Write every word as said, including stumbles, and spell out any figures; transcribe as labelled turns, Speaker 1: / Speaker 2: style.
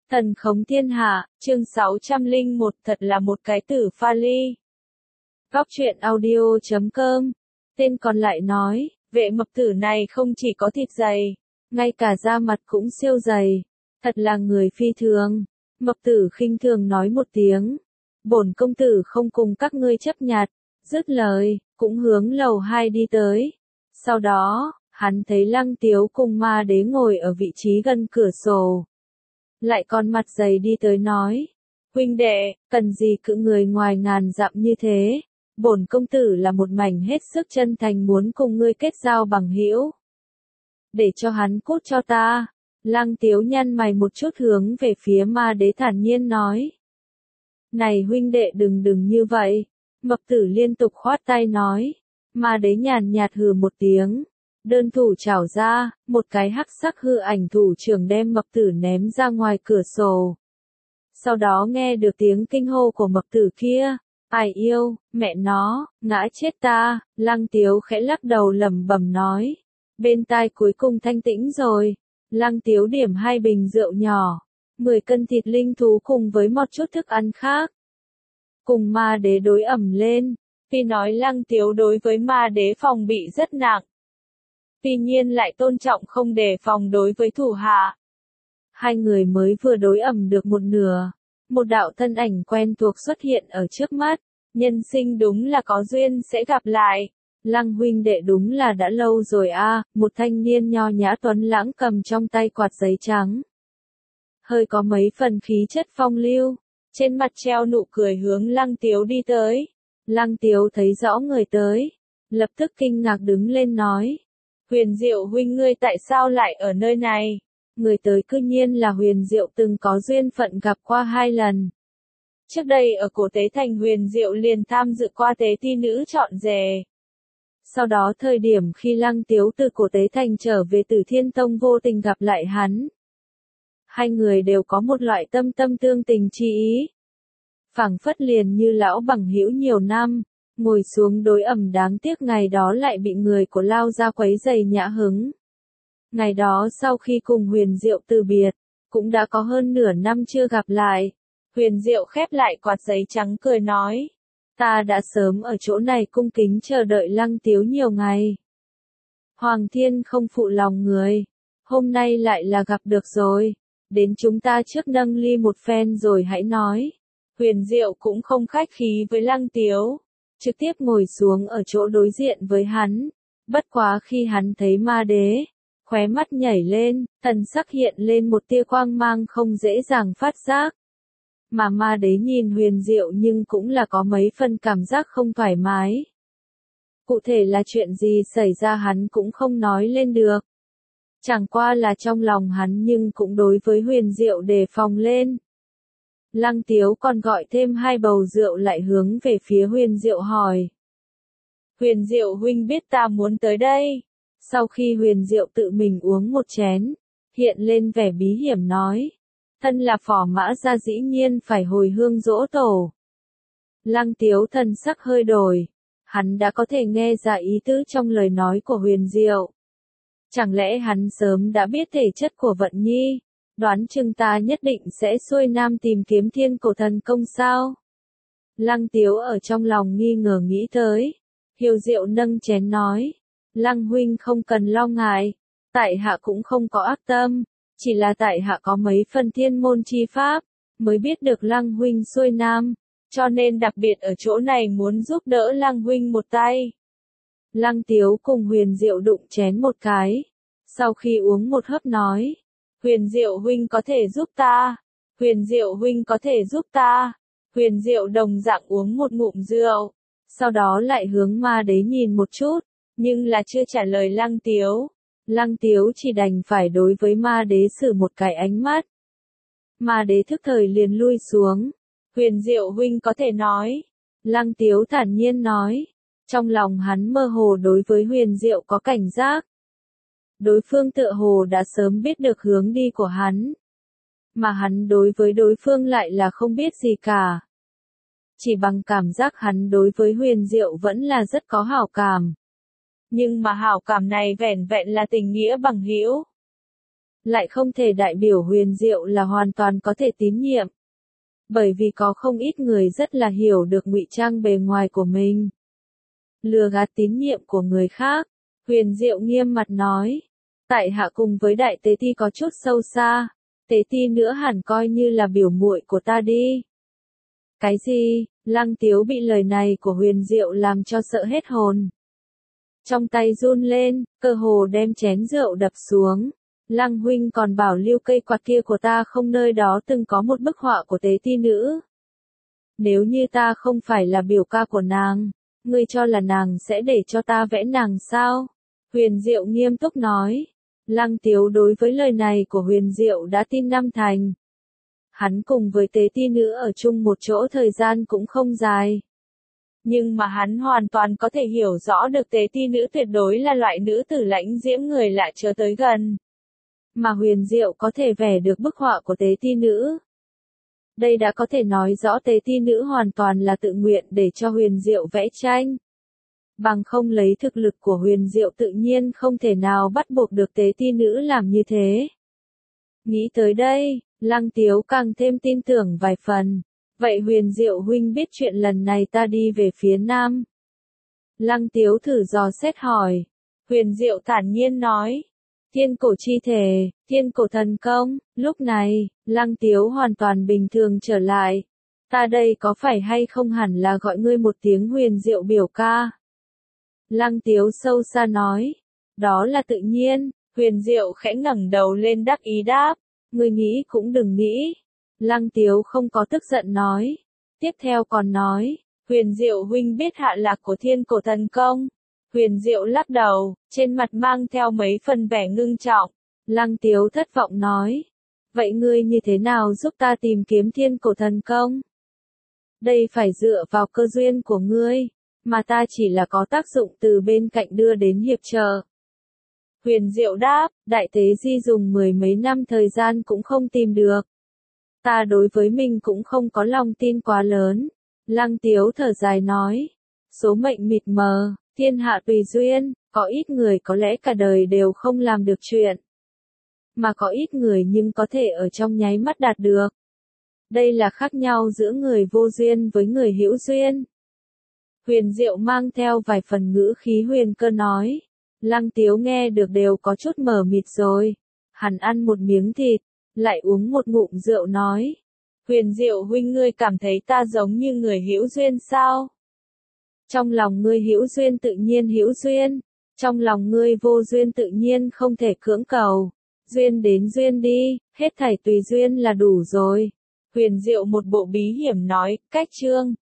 Speaker 1: Thần khống thiên hạ, chương sáu trăm lẻ một thật là một cái tử pha ly. Góc truyện audio chấm com. Tên còn lại nói, vệ mập tử này không chỉ có thịt dày, ngay cả da mặt cũng siêu dày. Thật là người phi thường. Mập tử khinh thường nói một tiếng. Bổn công tử không cùng các ngươi chấp nhặt. Dứt lời, cũng hướng lầu hai đi tới. Sau đó, hắn thấy Lăng Tiếu cùng Ma Đế ngồi ở vị trí gần cửa sổ. Lại còn mặt dày đi tới nói, huynh đệ, cần gì cự người ngoài ngàn dặm như thế, bổn công tử là một mảnh hết sức chân thành muốn cùng ngươi kết giao bằng hữu. Để cho hắn cút cho ta. Lăng Tiếu nhăn mày một chút hướng về phía Ma Đế thản nhiên nói. Này huynh đệ đừng đừng như vậy. Mập tử liên tục khoát tay nói. Ma Đế nhàn nhạt hừ một tiếng. Đơn thủ chảo ra, một cái hắc sắc hư ảnh thủ trưởng đem mập tử ném ra ngoài cửa sổ. Sau đó nghe được tiếng kinh hô của mập tử kia. Ai yêu, mẹ nó, ngã chết ta. Lăng Tiếu khẽ lắc đầu lẩm bẩm nói. Bên tai cuối cùng thanh tĩnh rồi. Lăng Tiếu điểm hai bình rượu nhỏ, mười cân thịt linh thú cùng với một chút thức ăn khác. Cùng Ma Đế đối ẩm lên. Tuy nói Lăng Tiếu đối với Ma Đế phòng bị rất nặng. Tuy nhiên lại tôn trọng không đề phòng đối với thủ hạ. Hai người mới vừa đối ẩm được một nửa. Một đạo thân ảnh quen thuộc xuất hiện ở trước mắt. Nhân sinh đúng là có duyên sẽ gặp lại. Lăng huynh đệ đúng là đã lâu rồi a. À, một thanh niên nho nhã tuấn lãng cầm trong tay quạt giấy trắng. Hơi có mấy phần khí chất phong lưu. Trên mặt treo nụ cười hướng Lăng Tiếu đi tới. Lăng Tiếu thấy rõ người tới. Lập tức kinh ngạc đứng lên nói. Huyền Diệu huynh ngươi tại sao lại ở nơi này? Người tới cư nhiên là Huyền Diệu từng có duyên phận gặp qua hai lần. Trước đây ở cổ tế thành Huyền Diệu liền tham dự qua tế thi nữ chọn rể. Sau đó thời điểm khi Lăng Tiếu từ cổ tế thành trở về Tử Thiên Tông vô tình gặp lại hắn. Hai người đều có một loại tâm tâm tương tình chi ý. Phảng phất liền như lão bằng hữu nhiều năm. Ngồi xuống đối ẩm đáng tiếc ngày đó lại bị người của Lao ra quấy giày nhã hứng. Ngày đó sau khi cùng Huyền Diệu từ biệt, cũng đã có hơn nửa năm chưa gặp lại. Huyền Diệu khép lại quạt giấy trắng cười nói. Ta đã sớm ở chỗ này cung kính chờ đợi Lăng Tiếu nhiều ngày. Hoàng thiên không phụ lòng người. Hôm nay lại là gặp được rồi. Đến chúng ta trước nâng ly một phen rồi hãy nói. Huyền Diệu cũng không khách khí với Lăng Tiếu. Trực tiếp ngồi xuống ở chỗ đối diện với hắn. Bất quá khi hắn thấy Ma Đế, khóe mắt nhảy lên, thần sắc hiện lên một tia quang mang không dễ dàng phát giác. Mà Ma Đế nhìn Huyền Diệu nhưng cũng là có mấy phần cảm giác không thoải mái. Cụ thể là chuyện gì xảy ra hắn cũng không nói lên được. Chẳng qua là trong lòng hắn nhưng cũng đối với Huyền Diệu đề phòng lên. Lăng Tiếu còn gọi thêm hai bầu rượu lại hướng về phía Huyền Diệu hỏi. Huyền Diệu huynh biết ta muốn tới đây. Sau khi Huyền Diệu tự mình uống một chén, hiện lên vẻ bí hiểm nói. Thân là phò mã gia dĩ nhiên phải hồi hương dỗ tổ. Lăng Tiếu thần sắc hơi đổi. Hắn đã có thể nghe ra ý tứ trong lời nói của Huyền Diệu. Chẳng lẽ hắn sớm đã biết thể chất của Vận Nhi? Đoán chừng ta nhất định sẽ xuôi nam tìm kiếm thiên cổ thần công sao? Lăng Tiếu ở trong lòng nghi ngờ nghĩ tới. Hiểu Diệu nâng chén nói. Lăng huynh không cần lo ngại. Tại hạ cũng không có ác tâm. Chỉ là tại hạ có mấy phần thiên môn chi pháp. Mới biết được Lăng huynh xuôi nam. Cho nên đặc biệt ở chỗ này muốn giúp đỡ Lăng huynh một tay. Lăng Tiếu cùng Huyền Diệu đụng chén một cái. Sau khi uống một hớp nói. Huyền Diệu huynh có thể giúp ta. Huyền Diệu huynh có thể giúp ta. Huyền Diệu đồng dạng uống một ngụm rượu. Sau đó lại hướng Ma Đế nhìn một chút. Nhưng là chưa trả lời Lăng Tiếu. Lăng Tiếu chỉ đành phải đối với Ma Đế sử một cái ánh mắt. Ma Đế thức thời liền lui xuống. Huyền Diệu huynh có thể nói. Lăng Tiếu thản nhiên nói. Trong lòng hắn mơ hồ đối với Huyền Diệu có cảnh giác. Đối phương tựa hồ đã sớm biết được hướng đi của hắn. Mà hắn đối với đối phương lại là không biết gì cả. Chỉ bằng cảm giác hắn đối với Huyền Diệu vẫn là rất có hảo cảm. Nhưng mà hảo cảm này vẻn vẹn là tình nghĩa bằng hữu. lại không thể đại biểu Huyền Diệu là hoàn toàn có thể tín nhiệm. Bởi vì có không ít người rất là hiểu được ngụy trang bề ngoài của mình. Lừa gạt tín nhiệm của người khác. Huyền Diệu nghiêm mặt nói. Tại hạ cùng với đại tế ti có chút sâu xa. Tế ti nữa hẳn coi như là biểu muội của ta đi. Cái gì? Lăng Tiếu bị lời này của Huyền Diệu làm cho sợ hết hồn. Trong tay run lên, cơ hồ đem chén rượu đập xuống. Lăng huynh còn bảo lưu cây quạt kia của ta không, nơi đó từng có một bức họa của tế ti nữ. Nếu như ta không phải là biểu ca của nàng, ngươi cho là nàng sẽ để cho ta vẽ nàng sao? Huyền Diệu nghiêm túc nói. Lăng Tiếu đối với lời này của Huyền Diệu đã tin năm thành. Hắn cùng với tế ti nữ ở chung một chỗ thời gian cũng không dài. Nhưng mà hắn hoàn toàn có thể hiểu rõ được tế ti nữ tuyệt đối là loại nữ tử lãnh diễm người lạ chớ tới gần. Mà Huyền Diệu có thể vẽ được bức họa của tế ti nữ. Đây đã có thể nói rõ tế ti nữ hoàn toàn là tự nguyện để cho Huyền Diệu vẽ tranh. Bằng không lấy thực lực của Huyền Diệu tự nhiên không thể nào bắt buộc được tế ti nữ làm như thế. Nghĩ tới đây, Lăng Tiếu càng thêm tin tưởng vài phần. Vậy Huyền Diệu huynh biết chuyện lần này ta đi về phía Nam. Lăng Tiếu thử dò xét hỏi. Huyền Diệu thản nhiên nói. Thiên cổ chi thể, thiên cổ thần công. Lúc này, Lăng Tiếu hoàn toàn bình thường trở lại. Ta đây có phải hay không hẳn là gọi ngươi một tiếng Huyền Diệu biểu ca? Lăng Tiếu sâu xa nói. Đó là tự nhiên. Huyền Diệu khẽ ngẩng đầu lên đắc ý đáp. Ngươi nghĩ cũng đừng nghĩ. Lăng Tiếu không có tức giận nói. Tiếp theo còn nói. Huyền Diệu huynh biết hạ lạc của thiên cổ thần công. Huyền Diệu lắc đầu, trên mặt mang theo mấy phần vẻ ngưng trọng. Lăng Tiếu thất vọng nói. Vậy ngươi như thế nào giúp ta tìm kiếm thiên cổ thần công? Đây phải dựa vào cơ duyên của ngươi, mà ta chỉ là có tác dụng từ bên cạnh đưa đến hiệp trợ. Huyền Diệu đáp, đại tế di dùng mười mấy năm thời gian cũng không tìm được. Ta đối với mình cũng không có lòng tin quá lớn. Lăng Tiếu thở dài nói. Số mệnh mịt mờ, thiên hạ tùy duyên, có ít người có lẽ cả đời đều không làm được chuyện. Mà có ít người nhưng có thể ở trong nháy mắt đạt được. Đây là khác nhau giữa người vô duyên với người hữu duyên. Huyền Diệu mang theo vài phần ngữ khí huyền cơ nói. Lăng Tiếu nghe được đều có chút mờ mịt rồi. Hắn ăn một miếng thịt, lại uống một ngụm rượu nói. Huyền Diệu huynh, ngươi cảm thấy ta giống như người hữu duyên sao? Trong lòng ngươi hữu duyên tự nhiên hữu duyên. Trong lòng ngươi vô duyên tự nhiên không thể cưỡng cầu. Duyên đến duyên đi, hết thảy tùy duyên là đủ rồi. Huyền Diệu một bộ bí hiểm nói, cách chương.